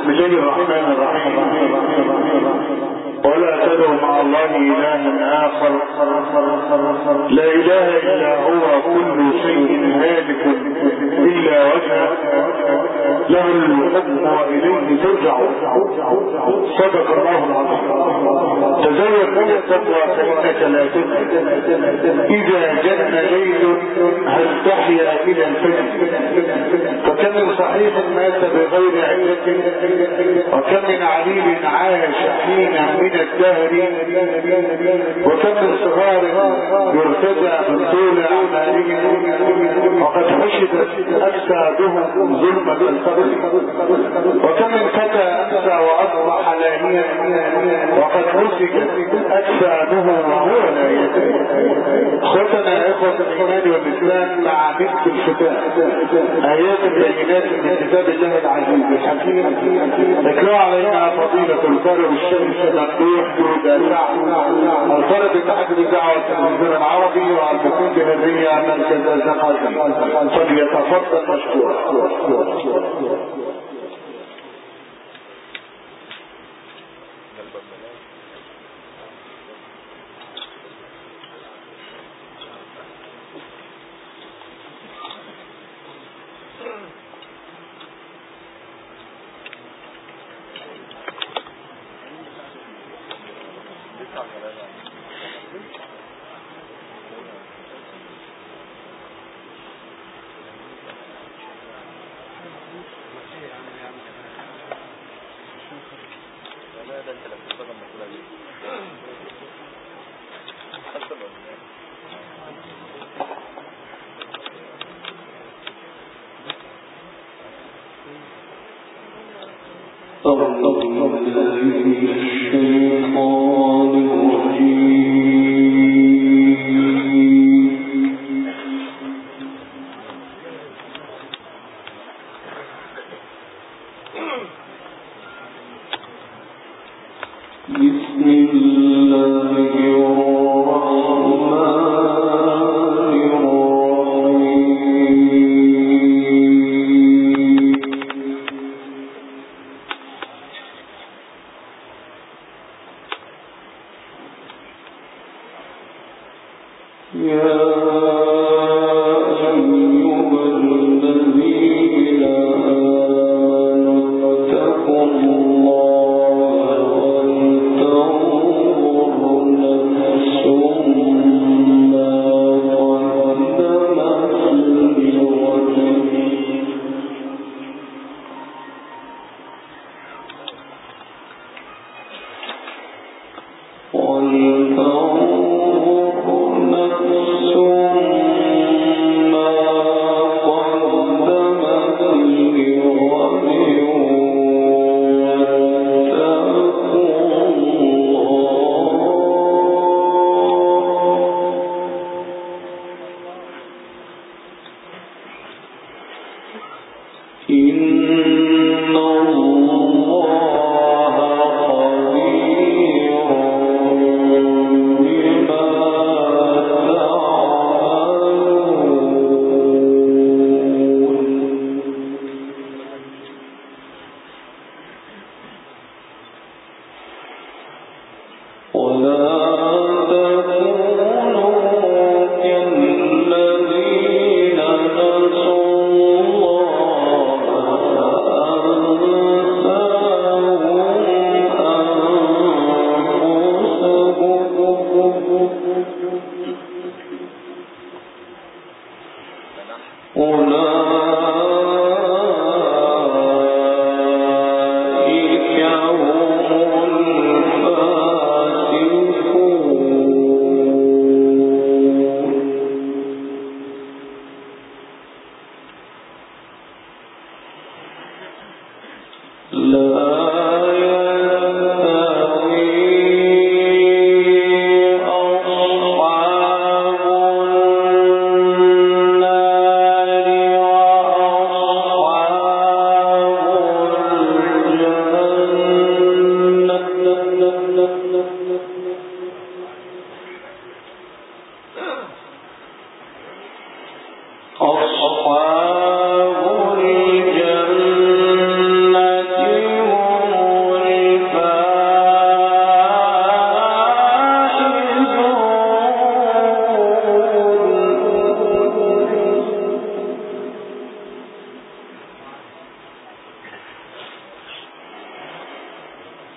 الرحمن الرحيم. ولا تدعوا مع الله إلها آخر لا إله إلا هو، كل شيء هالك إلا وجهه، له الحكم وإليه ترجعون. صدق الله العظيم. تزود من التقوى فإنك لا تدري إذا جن ليل هل تحيا إلى الفجر. فكم من صحيح مات بغير علة، وكم من عليل عاش حينا من الدهر، وكم من صغار يرتدى من طول أعمالهم، وقد حشدت أجسادهم ظلمة الفقر. وكم من فتى أمسى وأصبح لاهيا، وقد مسكت أجسامه وهو لا يدري. اخوتنا إخوة الإيمان والإسلام، مع مسك الفتاة آيات بينات من كتاب الله العزيز الحكيم ذكروا علينا فضيلة القارئ الشمس ممدوح يدافع الفرد التحدث بدعوة التلفزيون العربي والبحوث الهندية مركز الزقازي، فليتفضل مشكورا. أصحاب الجنة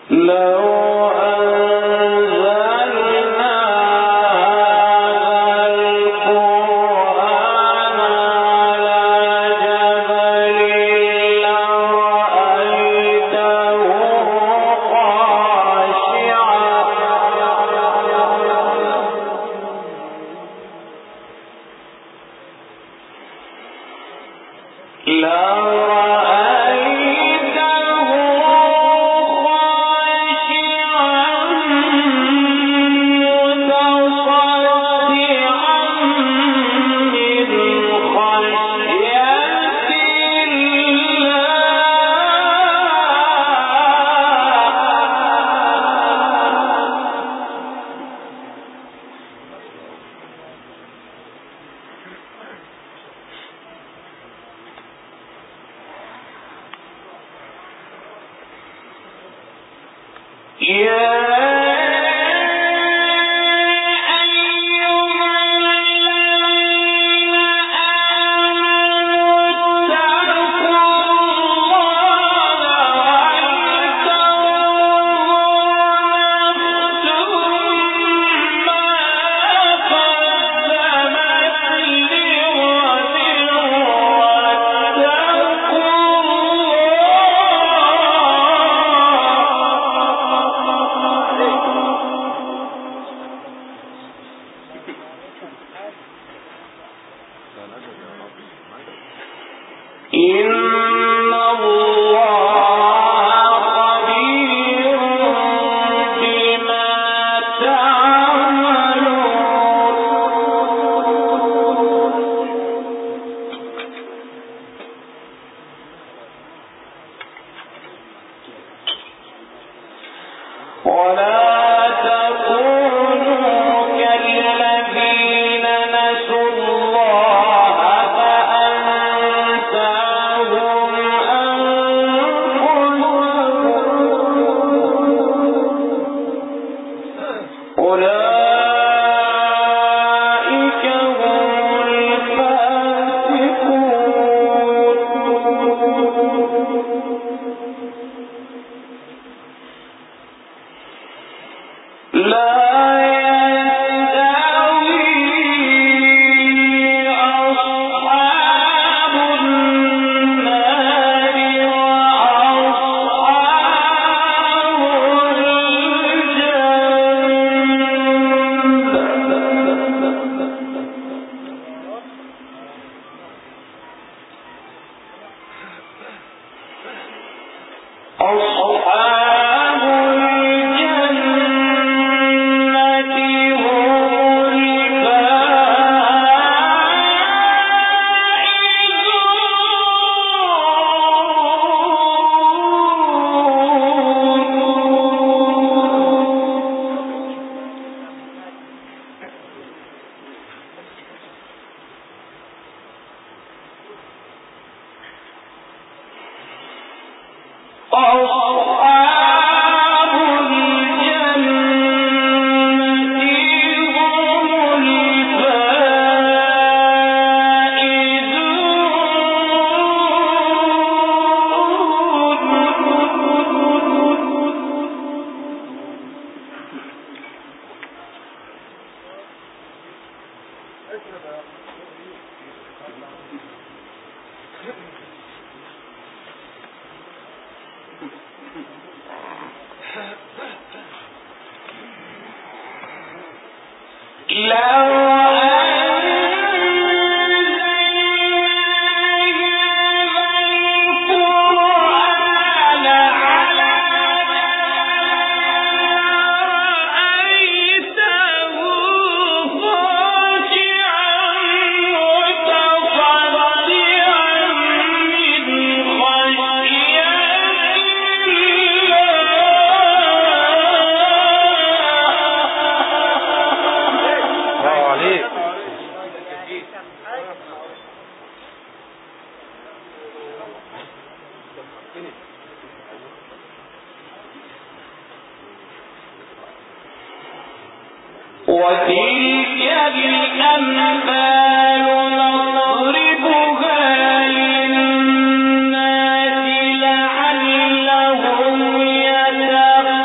لعلهم يتقون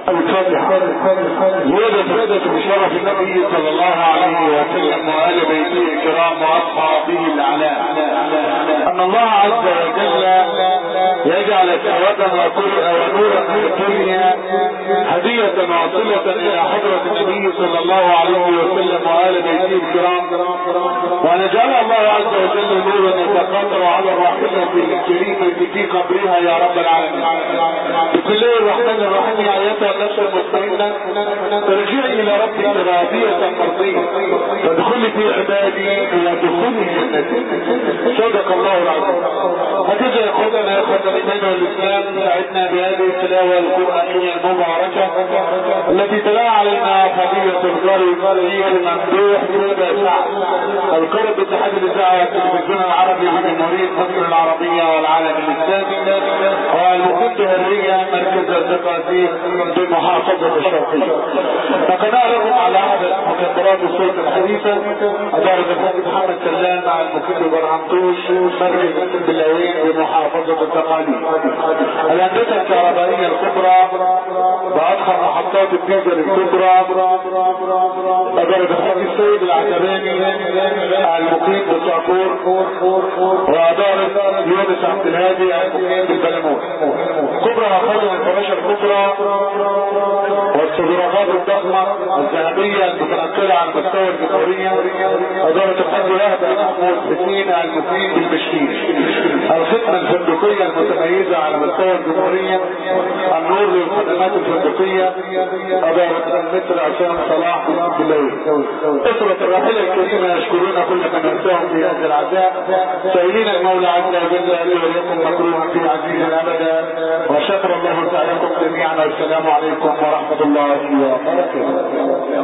الفاتحة. زيادة بشرف النبي صلى الله عليه وسلم وآل بيته الكرام وأصحابه الأعلام أن الله عز وجل يجعل ثوابا وقرئ ونورا في الدنيا هدية واصلة إلى حضرة النبي صلى الله عليه وسلم وآل بيته الكرام، وأن يجعل الله عز وجل نورا يتقاطر على الراحلة الكريمة في قبرها يا رب العالمين. بسم الله الرحمن الرحيم. يا أيتها النفس المطمئنة ترجعي إلى ربك راضية مرضية فادخلي في عبادي وادخلي جنتي. صدق الله العظيم. هكذا يا اخوة الايمان والاسلام، ساعدنا بهذه التلاوة القرآنية المباركة التي تلا علينا فضيلة القارئ الممدوح سيدة سعد القارئ باتحاد الاذاعة والتلفزيون العربي بجمهورية مصر العربية والعالم الاسلامي والمقيم بهرية مركز الزقازيق بمحافظة الشرقية. فقناة لكم على عدد مكبرات الصوت الحديثة أدارة الحاج محمد سلام مع المقيم برهمتوش مركز البلاوين بمحافظة التقاليد. الهندسة الكهربائية الكبرى بأضخم محطات الديزل الكبرى أدارة الحاج السيد العتباني المقيم بالصقور، وأدارة يونس عبد الهادي المقيم بالبلمون. كبرى أخذوا الفراشة الكبرى والصدرات الضخمة الذهبية المتنقلة على مستوى الجمهورية أدارة الحاج وهب محمود حسين المقيم بالمشير. الخدمة الفندقية المتميزة على مستوى الجمهورية النور للخدمات الفندقية أدارة المتر عشان صلاح بالليل. أسرة الراحلة الكريمة يشكرون كل من أتاهم في هذا العزاء، سائلين المولى عز وجل أن يوليكم مكروها في عزيز أبدا، وشكر الله سعيكم جميعا. والسلام عليكم ورحمة الله وبركاته.